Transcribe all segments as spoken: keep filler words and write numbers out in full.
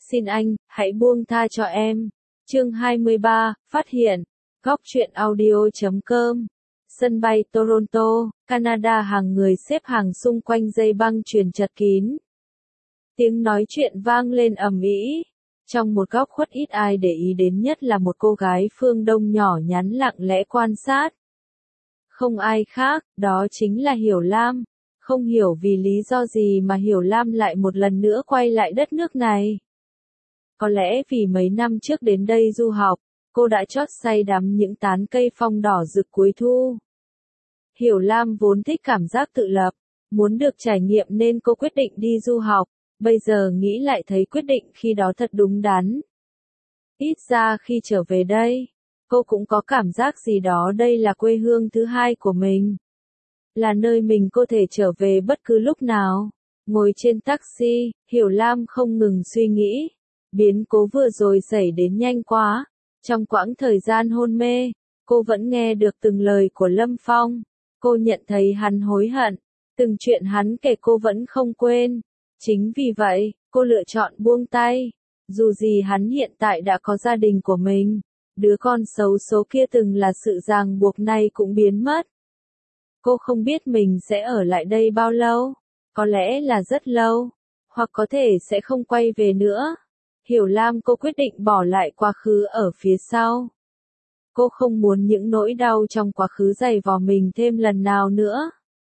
Xin anh, hãy buông tha cho em. Chương hai mươi ba, phát hiện. Góc truyện audio chấm com. Sân bay Toronto, Canada, hàng người xếp hàng xung quanh dây băng chuyền chật kín. Tiếng nói chuyện vang lên ầm ĩ. Trong một góc khuất ít ai để ý đến nhất là một cô gái phương Đông nhỏ nhắn lặng lẽ quan sát. Không ai khác, đó chính là Hiểu Lam. Không hiểu vì lý do gì mà Hiểu Lam lại một lần nữa quay lại đất nước này. Có lẽ vì mấy năm trước đến đây du học, cô đã chót say đắm những tán cây phong đỏ rực cuối thu. Hiểu Lam vốn thích cảm giác tự lập, muốn được trải nghiệm nên cô quyết định đi du học, bây giờ nghĩ lại thấy quyết định khi đó thật đúng đắn. Ít ra khi trở về đây, cô cũng có cảm giác gì đó đây là quê hương thứ hai của mình. Là nơi mình có thể trở về bất cứ lúc nào. Ngồi trên taxi, Hiểu Lam không ngừng suy nghĩ. Biến cố vừa rồi xảy đến nhanh quá. Trong quãng thời gian hôn mê, cô vẫn nghe được từng lời của Lâm Phong. Cô nhận thấy hắn hối hận. Từng chuyện hắn kể cô vẫn không quên. Chính vì vậy, cô lựa chọn buông tay. Dù gì hắn hiện tại đã có gia đình của mình. Đứa con xấu số kia từng là sự ràng buộc này cũng biến mất. Cô không biết mình sẽ ở lại đây bao lâu. Có lẽ là rất lâu. Hoặc có thể sẽ không quay về nữa. Hiểu Lam cô quyết định bỏ lại quá khứ ở phía sau. Cô không muốn những nỗi đau trong quá khứ dày vò mình thêm lần nào nữa.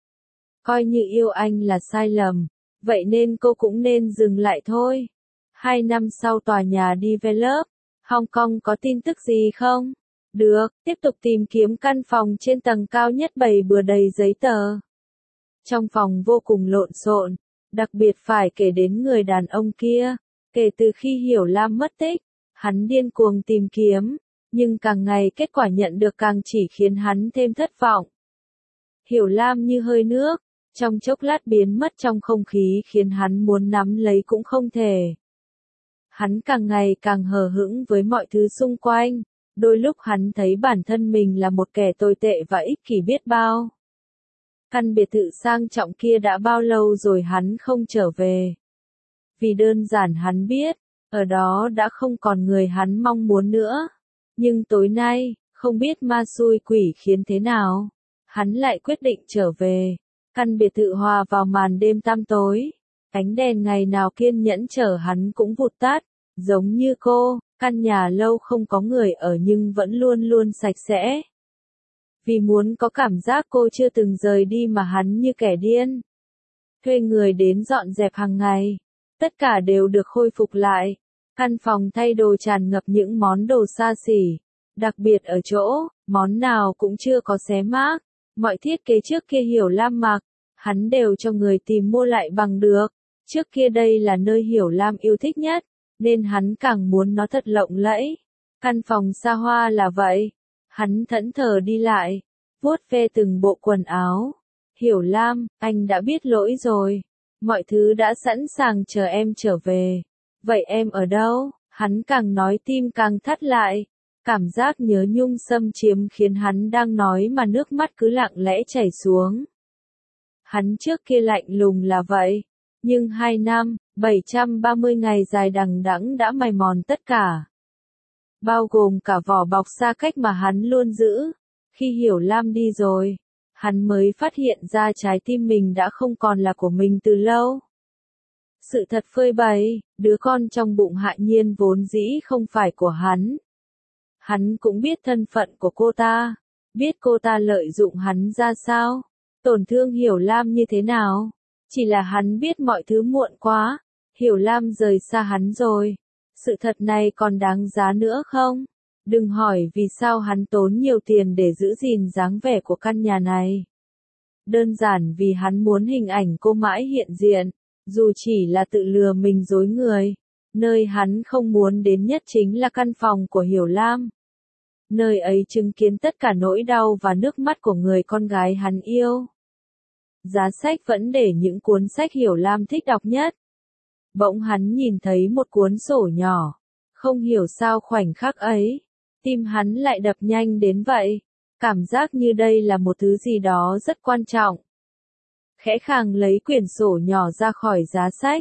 Coi như yêu anh là sai lầm, vậy nên cô cũng nên dừng lại thôi. Hai năm sau tòa nhà Develop, Hong Kong có tin tức gì không? Được, tiếp tục tìm kiếm căn phòng trên tầng cao nhất bày bừa đầy giấy tờ. Trong phòng vô cùng lộn xộn, đặc biệt phải kể đến người đàn ông kia. Kể từ khi Hiểu Lam mất tích, hắn điên cuồng tìm kiếm, nhưng càng ngày kết quả nhận được càng chỉ khiến hắn thêm thất vọng. Hiểu Lam như hơi nước, trong chốc lát biến mất trong không khí khiến hắn muốn nắm lấy cũng không thể. Hắn càng ngày càng hờ hững với mọi thứ xung quanh, đôi lúc hắn thấy bản thân mình là một kẻ tồi tệ và ích kỷ biết bao. Căn biệt thự sang trọng kia đã bao lâu rồi hắn không trở về. Vì đơn giản hắn biết, ở đó đã không còn người hắn mong muốn nữa. Nhưng tối nay, không biết ma xui quỷ khiến thế nào, hắn lại quyết định trở về. Căn biệt thự hòa vào màn đêm tăm tối. Ánh đèn ngày nào kiên nhẫn chờ hắn cũng vụt tắt. Giống như cô, căn nhà lâu không có người ở nhưng vẫn luôn luôn sạch sẽ. Vì muốn có cảm giác cô chưa từng rời đi mà hắn như kẻ điên. Thuê người đến dọn dẹp hàng ngày. Tất cả đều được khôi phục lại. Căn phòng thay đồ tràn ngập những món đồ xa xỉ. Đặc biệt ở chỗ, món nào cũng chưa có xé mác. Mọi thiết kế trước kia Hiểu Lam mặc, hắn đều cho người tìm mua lại bằng được. Trước kia đây là nơi Hiểu Lam yêu thích nhất, nên hắn càng muốn nó thật lộng lẫy. Căn phòng xa hoa là vậy. Hắn thẫn thờ đi lại, vuốt ve từng bộ quần áo. Hiểu Lam, anh đã biết lỗi rồi. Mọi thứ đã sẵn sàng chờ em trở về. Vậy em ở đâu? Hắn càng nói tim càng thắt lại. Cảm giác nhớ nhung xâm chiếm khiến hắn đang nói mà nước mắt cứ lặng lẽ chảy xuống. Hắn trước kia lạnh lùng là vậy. Nhưng hai năm, bảy trăm ba mươi ngày dài đằng đẵng đã mài mòn tất cả. Bao gồm cả vỏ bọc xa cách mà hắn luôn giữ. Khi Hiểu Lam đi rồi, hắn mới phát hiện ra trái tim mình đã không còn là của mình từ lâu. Sự thật phơi bày, đứa con trong bụng Hạ Nhiên vốn dĩ không phải của hắn. Hắn cũng biết thân phận của cô ta, biết cô ta lợi dụng hắn ra sao, tổn thương Hiểu Lam như thế nào. Chỉ là hắn biết mọi thứ muộn quá, Hiểu Lam rời xa hắn rồi. Sự thật này còn đáng giá nữa không? Đừng hỏi vì sao hắn tốn nhiều tiền để giữ gìn dáng vẻ của căn nhà này. Đơn giản vì hắn muốn hình ảnh cô mãi hiện diện, dù chỉ là tự lừa mình dối người. Nơi hắn không muốn đến nhất chính là căn phòng của Hiểu Lam. Nơi ấy chứng kiến tất cả nỗi đau và nước mắt của người con gái hắn yêu. Giá sách vẫn để những cuốn sách Hiểu Lam thích đọc nhất. Bỗng hắn nhìn thấy một cuốn sổ nhỏ. Không hiểu sao khoảnh khắc ấy, tim hắn lại đập nhanh đến vậy. Cảm giác như đây là một thứ gì đó rất quan trọng. Khẽ khàng lấy quyển sổ nhỏ ra khỏi giá sách,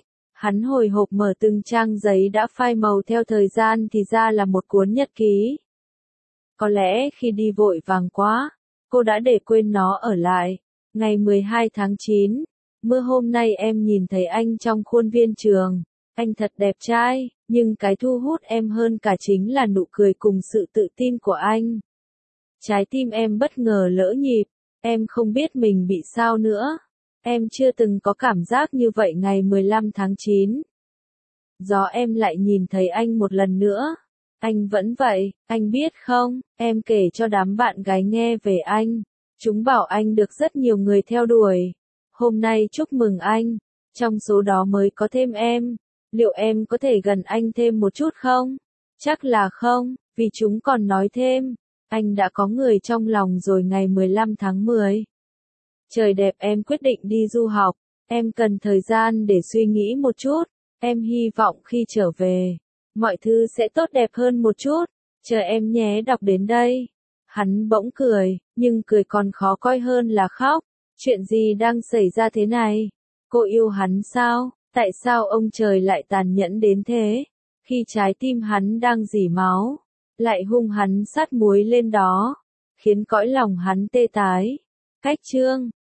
Hắn hồi hộp mở từng trang giấy đã phai màu theo thời gian thì ra là một cuốn nhật ký. Có lẽ khi đi vội vàng quá, cô đã để quên nó ở lại. Ngày mười hai tháng chín, mưa hôm nay em nhìn thấy anh trong khuôn viên trường. Anh thật đẹp trai, nhưng cái thu hút em hơn cả chính là nụ cười cùng sự tự tin của anh. Trái tim em bất ngờ lỡ nhịp, em không biết mình bị sao nữa. Em chưa từng có cảm giác như vậy ngày mười lăm tháng chín. Gió em lại nhìn thấy anh một lần nữa. Anh vẫn vậy, anh biết không, em kể cho đám bạn gái nghe về anh. Chúng bảo anh được rất nhiều người theo đuổi. Hôm nay chúc mừng anh, trong số đó mới có thêm em. Liệu em có thể gần anh thêm một chút không? Chắc là không, vì chúng còn nói thêm. Anh đã có người trong lòng rồi ngày mười lăm tháng mười. Trời đẹp em quyết định đi du học. Em cần thời gian để suy nghĩ một chút. Em hy vọng khi trở về, mọi thứ sẽ tốt đẹp hơn một chút. Chờ em nhé đọc đến đây. Hắn bỗng cười, nhưng cười còn khó coi hơn là khóc. Chuyện gì đang xảy ra thế này? Cô yêu hắn sao? Tại sao ông trời lại tàn nhẫn đến thế? Khi trái tim hắn đang rỉ máu, lại hung hắn sát muối lên đó, khiến cõi lòng hắn tê tái. Cách chương